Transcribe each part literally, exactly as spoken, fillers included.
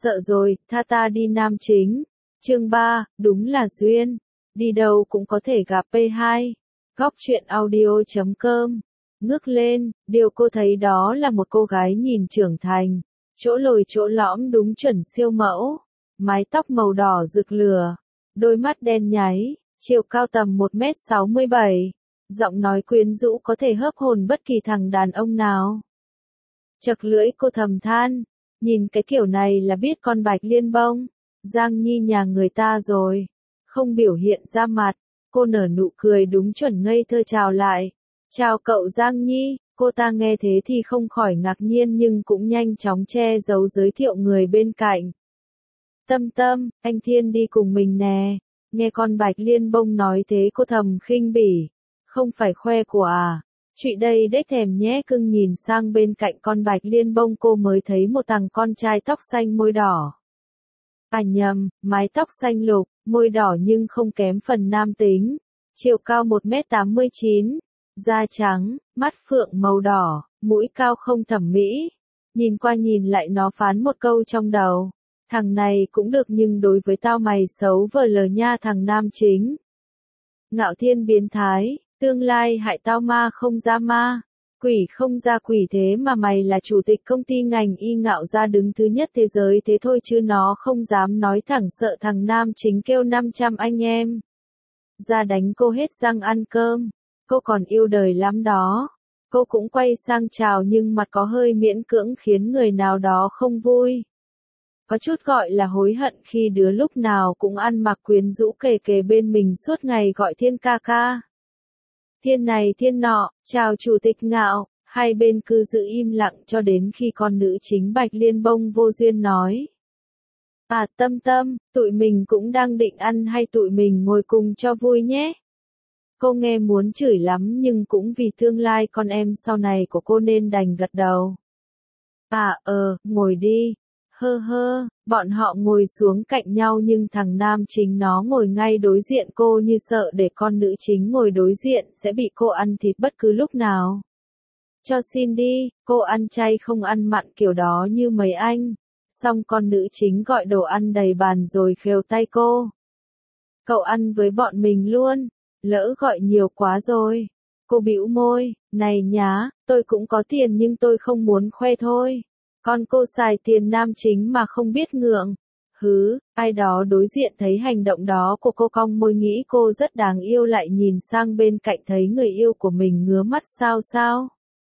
Sợ rồi, tha ta đi nam chính. Chương ba, đúng là duyên. Đi đâu cũng có thể gặp P hai. Góc truyện audio chấm com. Ngước lên, điều cô thấy đó là một cô gái nhìn trưởng thành. Chỗ lồi chỗ lõm đúng chuẩn siêu mẫu. Mái tóc màu đỏ rực lửa. Đôi mắt đen nháy, chiều cao tầm một mét sáu mươi bảy. Giọng nói quyến rũ có thể hớp hồn bất kỳ thằng đàn ông nào. Chật lưỡi cô thầm than. Nhìn cái kiểu này là biết con Bạch Liên Bông. Giang Nhi nhà người ta rồi. Không biểu hiện ra mặt. Cô nở nụ cười đúng chuẩn ngây thơ chào lại. Chào cậu Giang Nhi. Cô ta nghe thế thì không khỏi ngạc nhiên nhưng cũng nhanh chóng che giấu giới thiệu người bên cạnh. Tâm Tâm, anh Thiên đi cùng mình nè. Nghe con Bạch Liên Bông nói thế cô thầm khinh bỉ. Không phải khoe của à. Chị đây đếch thèm nhé. Cưng nhìn sang bên cạnh con Bạch Liên Bông cô mới thấy một thằng con trai tóc xanh môi đỏ. À nhầm, mái tóc xanh lục, môi đỏ nhưng không kém phần nam tính. Chiều cao một mét tám mươi chín, da trắng, mắt phượng màu đỏ, mũi cao không thẩm mỹ. Nhìn qua nhìn lại nó phán một câu trong đầu. Thằng này cũng được nhưng đối với tao mày xấu vờ lờ nha thằng nam chính. Ngạo Thiên biến thái, tương lai hại tao ma không ra ma. Quỷ không ra quỷ thế mà mày là chủ tịch công ty ngành y Ngạo gia đứng thứ nhất thế giới thế thôi chứ nó không dám nói thẳng sợ thằng nam chính kêu năm trăm anh em. Ra đánh cô hết răng ăn cơm. Cô còn yêu đời lắm đó. Cô cũng quay sang chào nhưng mặt có hơi miễn cưỡng khiến người nào đó không vui. Có chút gọi là hối hận khi đứa lúc nào cũng ăn mặc quyến rũ kề kề bên mình suốt ngày gọi Thiên ca ca. Thiên này thiên nọ, chào chủ tịch Ngạo, hai bên cứ giữ im lặng cho đến khi con nữ chính Bạch Liên Bông vô duyên nói. À Tâm Tâm, tụi mình cũng đang định ăn hay tụi mình ngồi cùng cho vui nhé. Cô nghe muốn chửi lắm nhưng cũng vì tương lai con em sau này của cô nên đành gật đầu. À ờ, ngồi đi. Hơ hơ, bọn họ ngồi xuống cạnh nhau nhưng thằng nam chính nó ngồi ngay đối diện cô như sợ để con nữ chính ngồi đối diện sẽ bị cô ăn thịt bất cứ lúc nào. Cho xin đi, cô ăn chay không ăn mặn kiểu đó như mấy anh. Xong con nữ chính gọi đồ ăn đầy bàn rồi khều tay cô. Cậu ăn với bọn mình luôn, lỡ gọi nhiều quá rồi. Cô bĩu môi, này nhá, tôi cũng có tiền nhưng tôi không muốn khoe thôi. Con cô xài tiền nam chính mà không biết ngượng. Hứ, ai đó đối diện thấy hành động đó của cô cong môi nghĩ cô rất đáng yêu lại nhìn sang bên cạnh thấy người yêu của mình ngứa mắt sao sao.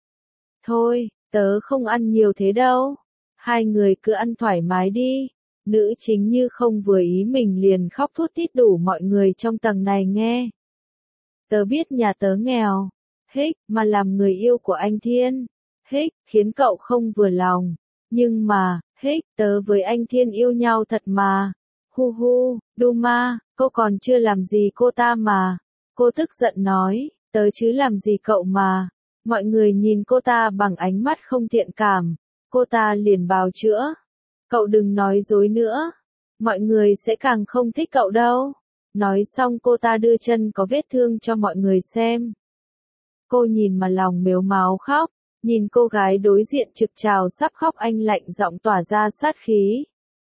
Thôi, tớ không ăn nhiều thế đâu. Hai người cứ ăn thoải mái đi. Nữ chính như không vừa ý mình liền khóc thút thít đủ mọi người trong tầng này nghe. Tớ biết nhà tớ nghèo. Hích, mà làm người yêu của anh Thiên. Hích, khiến cậu không vừa lòng. Nhưng mà, hích, tớ với anh Thiên yêu nhau thật mà. Hu hu, Duma, cô còn chưa làm gì cô ta mà. Cô tức giận nói, tớ chứ làm gì cậu mà. Mọi người nhìn cô ta bằng ánh mắt không thiện cảm. Cô ta liền bào chữa. Cậu đừng nói dối nữa. Mọi người sẽ càng không thích cậu đâu. Nói xong cô ta đưa chân có vết thương cho mọi người xem. Cô nhìn mà lòng mếu máo khóc. Nhìn cô gái đối diện trực trào sắp khóc anh lạnh giọng tỏa ra sát khí.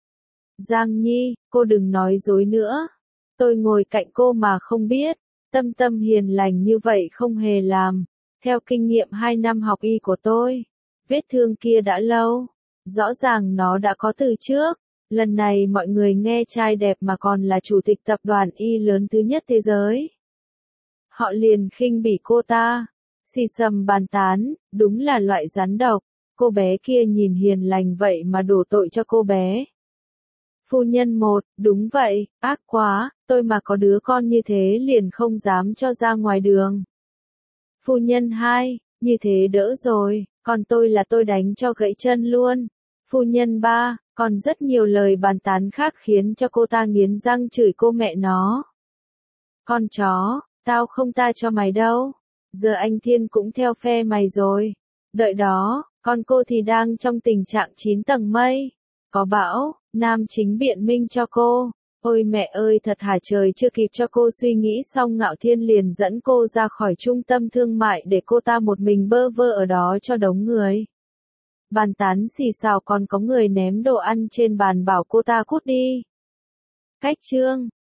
Giang Nhi, cô đừng nói dối nữa. Tôi ngồi cạnh cô mà không biết. Tâm Tâm hiền lành như vậy không hề làm. Theo kinh nghiệm hai năm học y của tôi. Vết thương kia đã lâu. Rõ ràng nó đã có từ trước. Lần này mọi người nghe trai đẹp mà còn là chủ tịch tập đoàn y lớn thứ nhất thế giới. Họ liền khinh bỉ cô ta. Xì xầm bàn tán, đúng là loại rắn độc. Cô bé kia nhìn hiền lành vậy mà đổ tội cho cô bé. Phu nhân một, đúng vậy, ác quá, tôi mà có đứa con như thế liền không dám cho ra ngoài đường. Phu nhân hai, như thế đỡ rồi, còn tôi là tôi đánh cho gãy chân luôn. Phu nhân ba, còn rất nhiều lời bàn tán khác khiến cho cô ta nghiến răng chửi cô mẹ nó. Con chó, tao không tha cho mày đâu. Giờ anh Thiên cũng theo phe mày rồi. Đợi đó, con cô thì đang trong tình trạng chín tầng mây. Có bão, nam chính biện minh cho cô. Ôi mẹ ơi thật hả trời chưa kịp cho cô suy nghĩ xong Ngạo Thiên liền dẫn cô ra khỏi trung tâm thương mại để cô ta một mình bơ vơ ở đó cho đống người. Bàn tán xì xào còn có người ném đồ ăn trên bàn bảo cô ta cút đi. Cách chương